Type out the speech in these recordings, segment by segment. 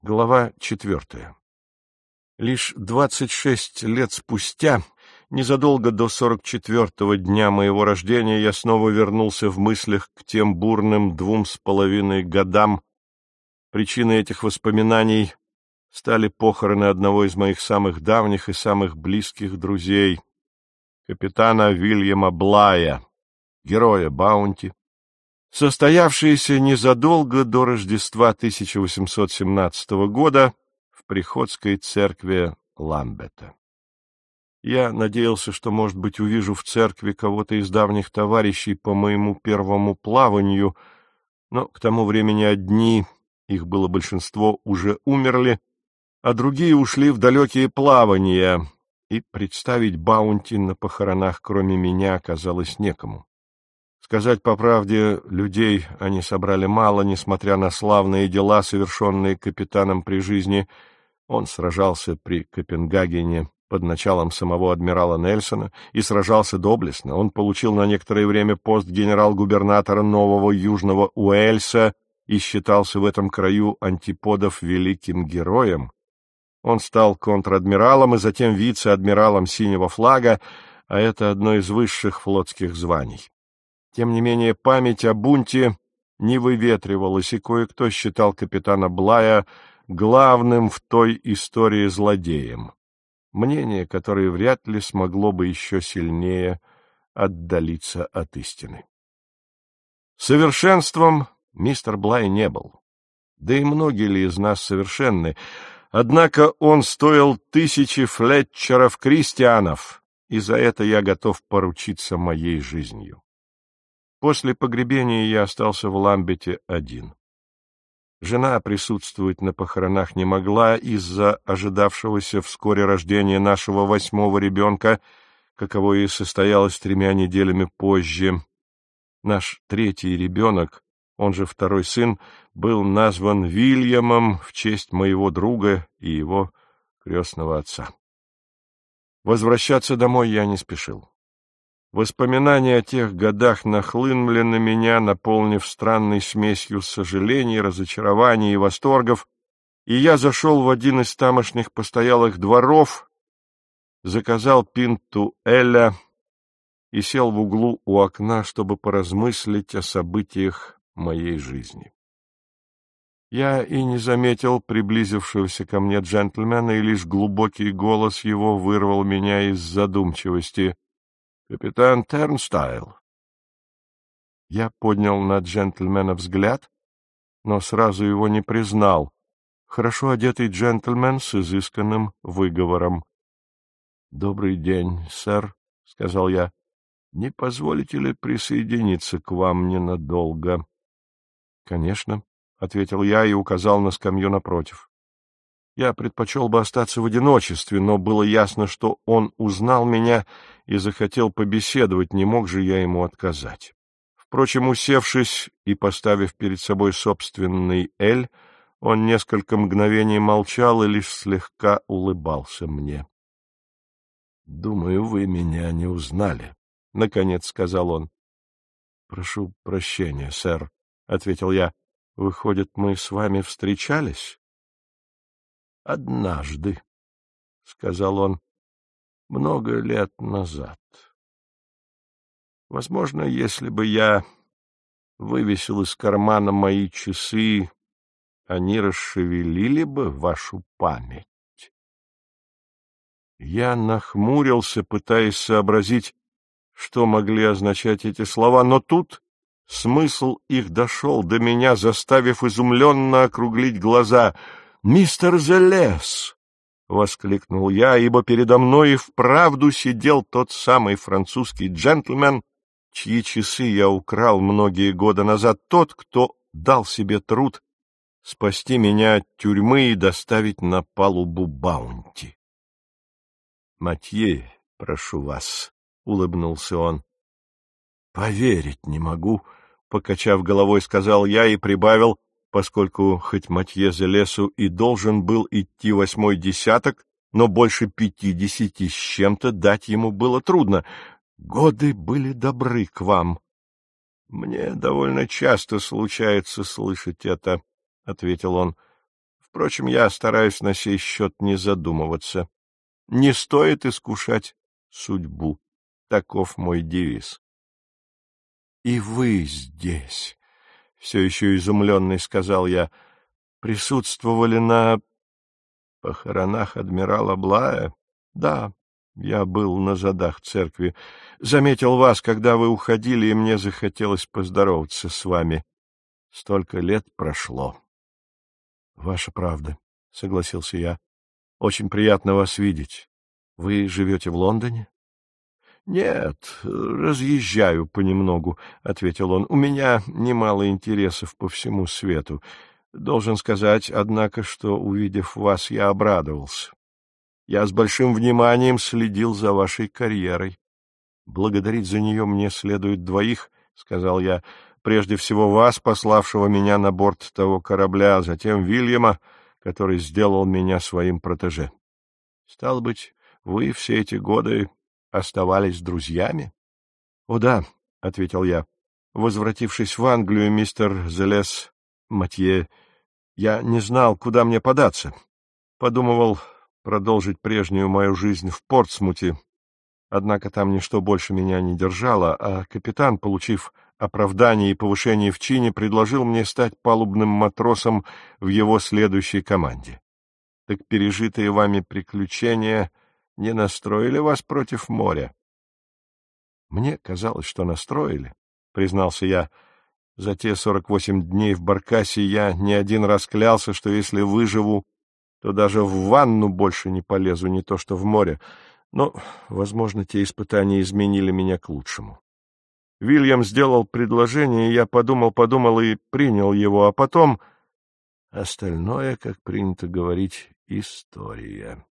Глава 4. Лишь 26 лет спустя, незадолго до 44-го дня моего рождения, я снова вернулся в мыслях к тем бурным 2,5 годам. Причиной этих воспоминаний стали похороны одного из моих самых давних и самых близких друзей, капитана Вильяма Блая, героя Баунти, состоявшиеся незадолго до Рождества 1817 года в приходской церкви Ламбета. Я надеялся, что, может быть, увижу в церкви кого-то из давних товарищей по моему первому плаванию, но к тому времени одни, их было большинство, уже умерли, а другие ушли в далекие плавания, и представить Баунти на похоронах, кроме меня, оказалось некому. Сказать по правде, людей они собрали мало, несмотря на славные дела, совершенные капитаном при жизни. Он сражался при Копенгагене под началом самого адмирала Нельсона и сражался доблестно. Он получил на некоторое время пост генерал-губернатора Нового Южного Уэльса и считался в этом краю антиподов великим героем. Он стал контр-адмиралом и затем вице-адмиралом Синего флага, а это одно из высших флотских званий. Тем не менее, память о бунте не выветривалась, и кое-кто считал капитана Блая главным в той истории злодеем. Мнение, которое вряд ли смогло бы еще сильнее отдалиться от истины. Совершенством мистер Блай не был. Да и многие ли из нас совершенны? Однако он стоил 1000 Флетчеров-крестьянов, и за это я готов поручиться моей жизнью. После погребения я остался в Ламбете один. Жена присутствовать на похоронах не могла из-за ожидавшегося вскоре рождения нашего 8-го ребенка, каковое и состоялось 3 неделями позже. Наш 3-й ребенок, он же 2-й сын, был назван Вильямом в честь моего друга и его крестного отца. Возвращаться домой я не спешил. Воспоминания о тех годах нахлынули на меня, наполнив странной смесью сожалений, разочарований и восторгов, и я зашел в один из тамошних постоялых дворов, заказал пинту эля и сел в углу у окна, чтобы поразмыслить о событиях моей жизни. Я и не заметил приблизившегося ко мне джентльмена, и лишь глубокий голос его вырвал меня из задумчивости. «Капитан Тернстайл». Я поднял на джентльмена взгляд, но сразу его не признал. Хорошо одетый джентльмен с изысканным выговором. — Добрый день, сэр, — сказал я. — Не позволите ли присоединиться к вам ненадолго? — Конечно, — ответил я и указал на скамью напротив. Я предпочел бы остаться в одиночестве, но было ясно, что он узнал меня и захотел побеседовать, не мог же я ему отказать. Впрочем, усевшись и поставив перед собой собственный эль, он несколько мгновений молчал и лишь слегка улыбался мне. — Думаю, вы меня не узнали, — наконец сказал он. — Прошу прощения, сэр, — ответил я. — Выходит, мы с вами встречались? — Однажды, — сказал он, — много лет назад. Возможно, если бы я вывесил из кармана мои часы, они расшевелили бы вашу память. Я нахмурился, пытаясь сообразить, что могли означать эти слова, но тут смысл их дошел до меня, заставив изумленно округлить глаза. «Мистер Зелес!» — воскликнул я, ибо передо мной и вправду сидел тот самый французский джентльмен, чьи часы я украл многие годы назад, тот, кто дал себе труд спасти меня от тюрьмы и доставить на палубу Баунти. — Матье, прошу вас, — улыбнулся он. — Поверить не могу, — покачав головой, сказал я и прибавил, поскольку хоть Матье Зелесу и должен был идти 8-й десяток, но больше 50 с чем-то дать ему было трудно. Годы были добры к вам. — Мне довольно часто случается слышать это, — ответил он. — Впрочем, я стараюсь на сей счет не задумываться. Не стоит искушать судьбу. Таков мой девиз. — И вы здесь, — все еще изумленный сказал я, — присутствовали на похоронах адмирала Блая? Да, я был на задах церкви. Заметил вас, когда вы уходили, и мне захотелось поздороваться с вами. Столько лет прошло. — Ваша правда, — согласился я. — Очень приятно вас видеть. Вы живете в Лондоне? — Нет, разъезжаю понемногу, — ответил он. — У меня немало интересов по всему свету. Должен сказать, однако, что, увидев вас, я обрадовался. Я с большим вниманием следил за вашей карьерой. Благодарить за нее мне следует двоих, — сказал я, — прежде всего вас, пославшего меня на борт того корабля, а затем Вильяма, который сделал меня своим протеже. Стало быть, вы все эти годы оставались друзьями? — О да, — ответил я. Возвратившись в Англию, мистер Зелес Матье, я не знал, куда мне податься. Подумывал продолжить прежнюю мою жизнь в Портсмуте, однако там ничто больше меня не держало, а капитан, получив оправдание и повышение в чине, предложил мне стать палубным матросом в его следующей команде. Так пережитые вами приключения не настроили вас против моря? — Мне казалось, что настроили, — признался я. За те 48 дней в баркасе я не один раз клялся, что если выживу, то даже в ванну больше не полезу, не то что в море. Но, возможно, те испытания изменили меня к лучшему. Вильям сделал предложение, и я подумал и принял его, а потом... Остальное, как принято говорить, история.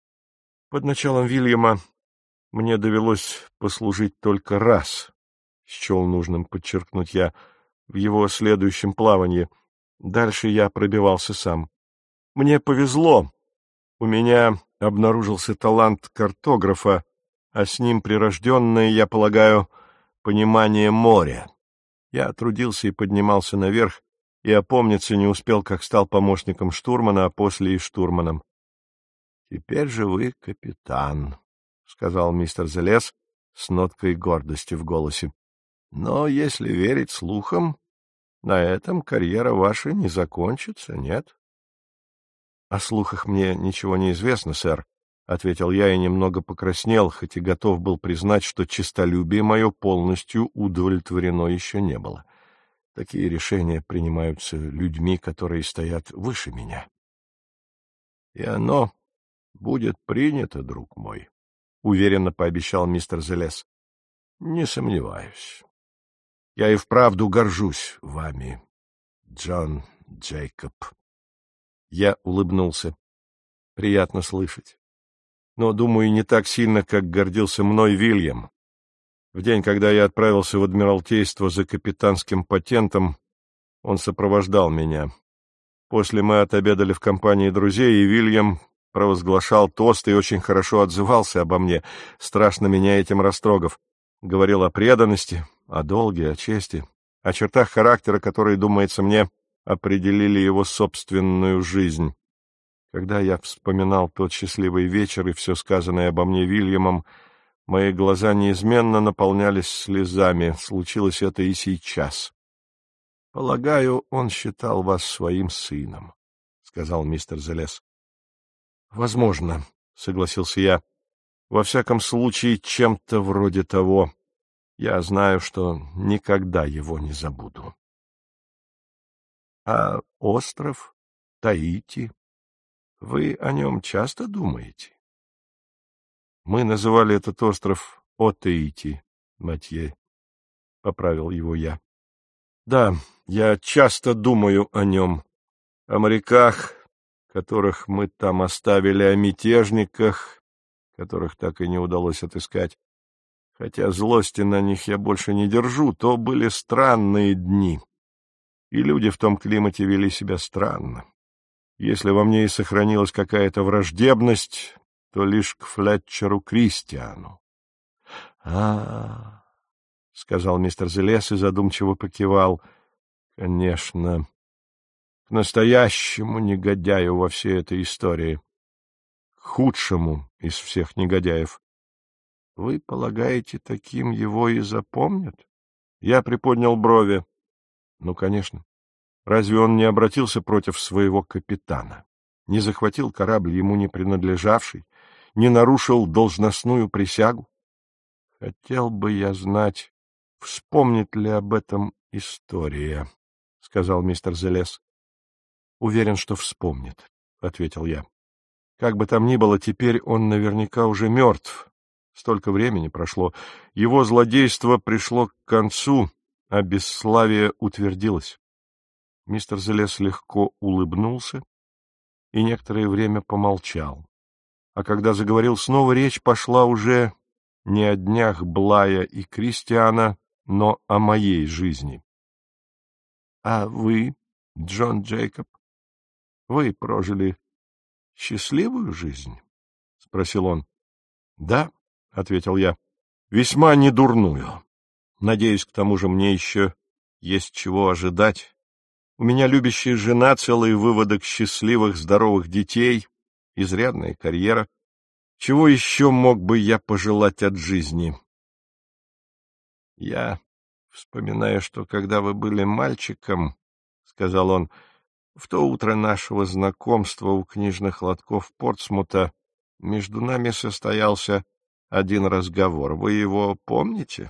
Под началом Вильяма мне довелось послужить только раз, счел нужным подчеркнуть я, в его следующем плавании. Дальше я пробивался сам. Мне повезло. У меня обнаружился талант картографа, а с ним прирожденное, я полагаю, понимание моря. Я трудился и поднимался наверх, и опомниться не успел, как стал помощником штурмана, а после и штурманом. — Теперь же вы капитан, — сказал мистер Зелес с ноткой гордости в голосе. — Но, если верить слухам, на этом карьера ваша не закончится, нет? — О слухах мне ничего не известно, сэр, — ответил я и немного покраснел, хоть и готов был признать, что честолюбие мое полностью удовлетворено еще не было. Такие решения принимаются людьми, которые стоят выше меня. — И оно будет принято, друг мой, — уверенно пообещал мистер Зелес. — Не сомневаюсь. Я и вправду горжусь вами, Джон Джейкоб. Я улыбнулся. Приятно слышать. Но, думаю, не так сильно, как гордился мной Вильям. В день, когда я отправился в Адмиралтейство за капитанским патентом, он сопровождал меня. После мы отобедали в компании друзей, и Вильям провозглашал тост и очень хорошо отзывался обо мне, страшно меня этим растрогав. Говорил о преданности, о долге, о чести, о чертах характера, которые, думается мне, определили его собственную жизнь. Когда я вспоминал тот счастливый вечер и все сказанное обо мне Вильямом, мои глаза неизменно наполнялись слезами. Случилось это и сейчас. — Полагаю, он считал вас своим сыном, — сказал мистер Зелес. — Возможно, — согласился я. — Во всяком случае, чем-то вроде того. Я знаю, что никогда его не забуду. — А остров Таити? Вы о нем часто думаете? — Мы называли этот остров Отаити, Матье, — поправил его я. — Да, я часто думаю о нем, о моряках, которых мы там оставили, о мятежниках, которых так и не удалось отыскать. Хотя злости на них я больше не держу, то были странные дни, и люди в том климате вели себя странно. Если во мне и сохранилась какая-то враждебность, то лишь к Флетчеру Кристиану. — сказал мистер Зелес и задумчиво покивал. — Конечно, к настоящему негодяю во всей этой истории, к худшему из всех негодяев. Вы полагаете, таким его и запомнят? Я приподнял брови. Ну, конечно. Разве он не обратился против своего капитана? Не захватил корабль, ему не принадлежавший? Не нарушил должностную присягу? Хотел бы я знать, вспомнит ли об этом история, — сказал мистер Зелес. — Уверен, что вспомнит, — ответил я. Как бы там ни было, теперь он наверняка уже мертв. Столько времени прошло. Его злодейство пришло к концу, а бесславие утвердилось. Мистер Зелес легко улыбнулся и некоторое время помолчал. А когда заговорил снова, речь пошла уже не о днях Блая и Кристиана, но о моей жизни. — А вы, Джон Джейкоб, вы прожили счастливую жизнь? — спросил он. — Да, — ответил я, — весьма недурную. Надеюсь, к тому же мне еще есть чего ожидать. У меня любящая жена, целый выводок счастливых, здоровых детей, изрядная карьера. Чего еще мог бы я пожелать от жизни? Я вспоминаю, что когда вы были мальчиком, — сказал он, — в то утро нашего знакомства у книжных лотков Портсмута между нами состоялся один разговор. Вы его помните?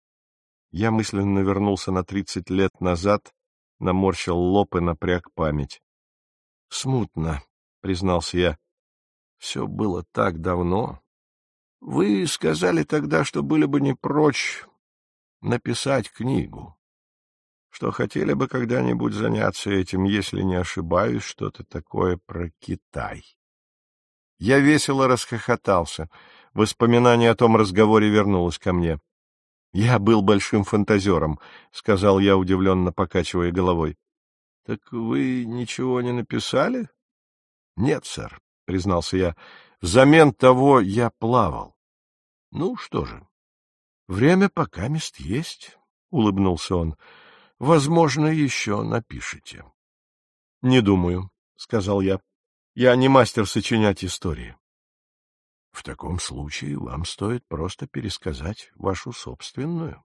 Я мысленно вернулся на 30 лет назад, наморщил лоб и напряг память. — Смутно, — признался я. — Все было так давно. Вы сказали тогда, что были бы не прочь написать книгу, что хотели бы когда-нибудь заняться этим, если не ошибаюсь, что-то такое про Китай. Я весело расхохотался. Воспоминание о том разговоре вернулось ко мне. — Я был большим фантазером, — сказал я, удивленно покачивая головой. — Так вы ничего не написали? — Нет, сэр, — признался я. — Взамен того я плавал. — Ну, что же, время покамест есть, — улыбнулся он. — Возможно, еще напишете. — Не думаю, — сказал я. — Я не мастер сочинять истории. — В таком случае вам стоит просто пересказать вашу собственную.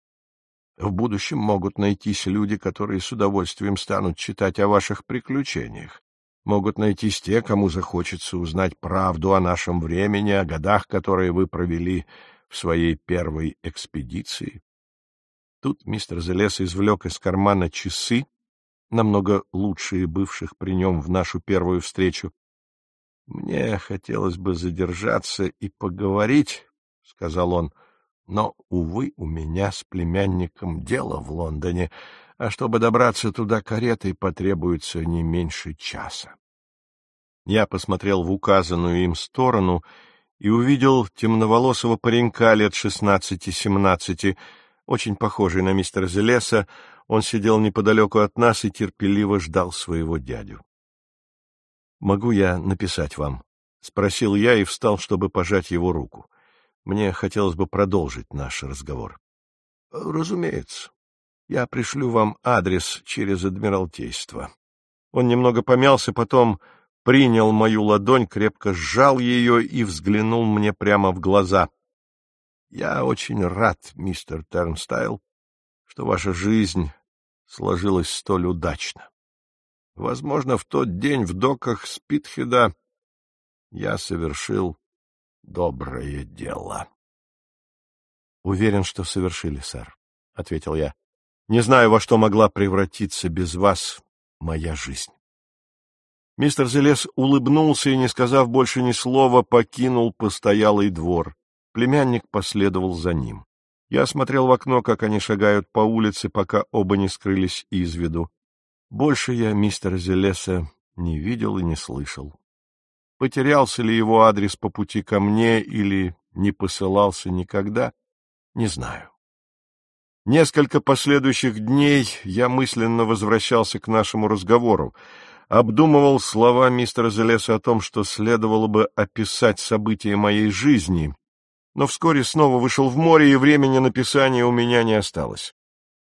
В будущем могут найтись люди, которые с удовольствием станут читать о ваших приключениях. Могут найтись те, кому захочется узнать правду о нашем времени, о годах, которые вы провели в своей первой экспедиции. Тут мистер Зелес извлек из кармана часы, намного лучшие бывших при нем в нашу первую встречу. — Мне хотелось бы задержаться и поговорить, — сказал он, — но, увы, у меня с племянником дело в Лондоне, а чтобы добраться туда каретой, потребуется не меньше часа. Я посмотрел в указанную им сторону и увидел темноволосого паренька лет 16-17, очень похожий на мистера Зелеса. Он сидел неподалеку от нас и терпеливо ждал своего дядю. — Могу я написать вам? — спросил я и встал, чтобы пожать его руку. Мне хотелось бы продолжить наш разговор. — Разумеется. Я пришлю вам адрес через Адмиралтейство. Он немного помялся, потом принял мою ладонь, крепко сжал ее и взглянул мне прямо в глаза. — Я очень рад, мистер Тернстайл, что ваша жизнь сложилась столь удачно. Возможно, в тот день в доках Спитхеда я совершил доброе дело. — Уверен, что совершили, сэр, — ответил я. — Не знаю, во что могла превратиться без вас моя жизнь. Мистер Зелес улыбнулся и, не сказав больше ни слова, покинул постоялый двор. Племянник последовал за ним. Я смотрел в окно, как они шагают по улице, пока оба не скрылись из виду. Больше я мистера Зелеса не видел и не слышал. Потерялся ли его адрес по пути ко мне или не посылался никогда, не знаю. Несколько последующих дней я мысленно возвращался к нашему разговору, обдумывал слова мистера Зелеса о том, что следовало бы описать события моей жизни, но вскоре снова вышел в море, и времени написания у меня не осталось.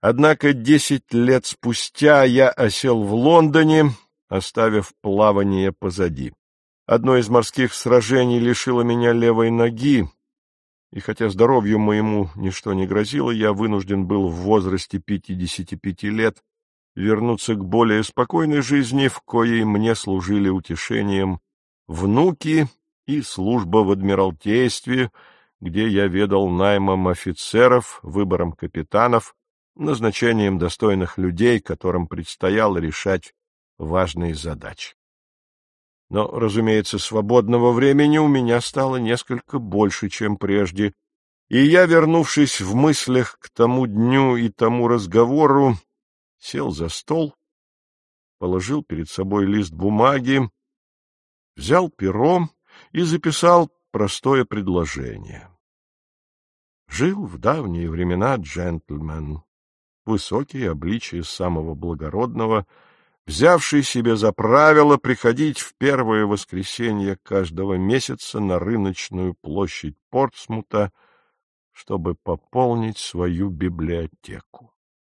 Однако 10 лет спустя я осел в Лондоне, оставив плавание позади. Одно из морских сражений лишило меня левой ноги, и хотя здоровью моему ничто не грозило, я вынужден был в возрасте 55 лет вернуться к более спокойной жизни, в коей мне служили утешением внуки и служба в Адмиралтействе, где я ведал наймом офицеров, выбором капитанов, назначением достойных людей, которым предстояло решать важные задачи. Но, разумеется, свободного времени у меня стало несколько больше, чем прежде, и я, вернувшись в мыслях к тому дню и тому разговору, сел за стол, положил перед собой лист бумаги, взял перо и записал простое предложение. Жил в давние времена джентльмен, высокий, обличие самого благородного, взявший себе за правило приходить в первое воскресенье каждого месяца на рыночную площадь Портсмута, чтобы пополнить свою библиотеку.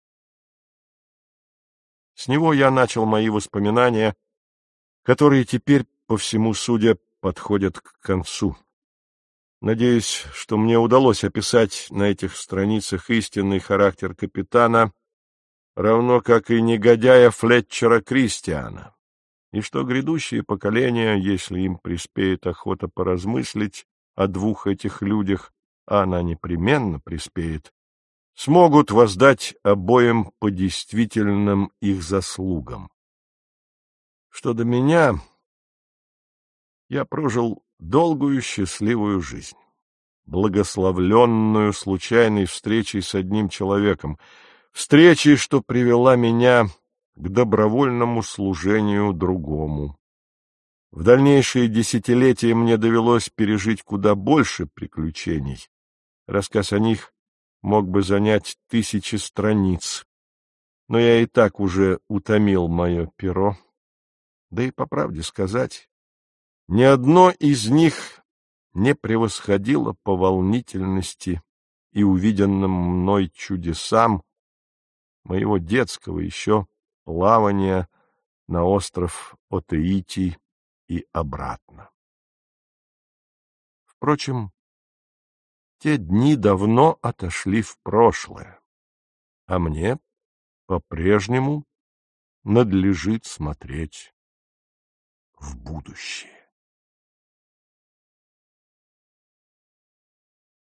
С него я начал мои воспоминания, которые теперь, по всему судя, подходят к концу. Надеюсь, что мне удалось описать на этих страницах истинный характер капитана, равно как и негодяя Флетчера Кристиана, и что грядущие поколения, если им приспеет охота поразмыслить о двух этих людях, а она непременно приспеет, смогут воздать обоим по действительным их заслугам. Что до меня, я прожил долгую счастливую жизнь, благословленную случайной встречей с одним человеком, встречей, что привела меня к добровольному служению другому. В дальнейшие десятилетия мне довелось пережить куда больше приключений. Рассказ о них мог бы занять 1000 страниц, но я и так уже утомил мое перо. Да и по правде сказать, ни одно из них не превосходило по волнительности и увиденным мной чудесам моего детского еще плавания на остров Отеити и обратно. Впрочем, те дни давно отошли в прошлое, а мне по-прежнему надлежит смотреть в будущее.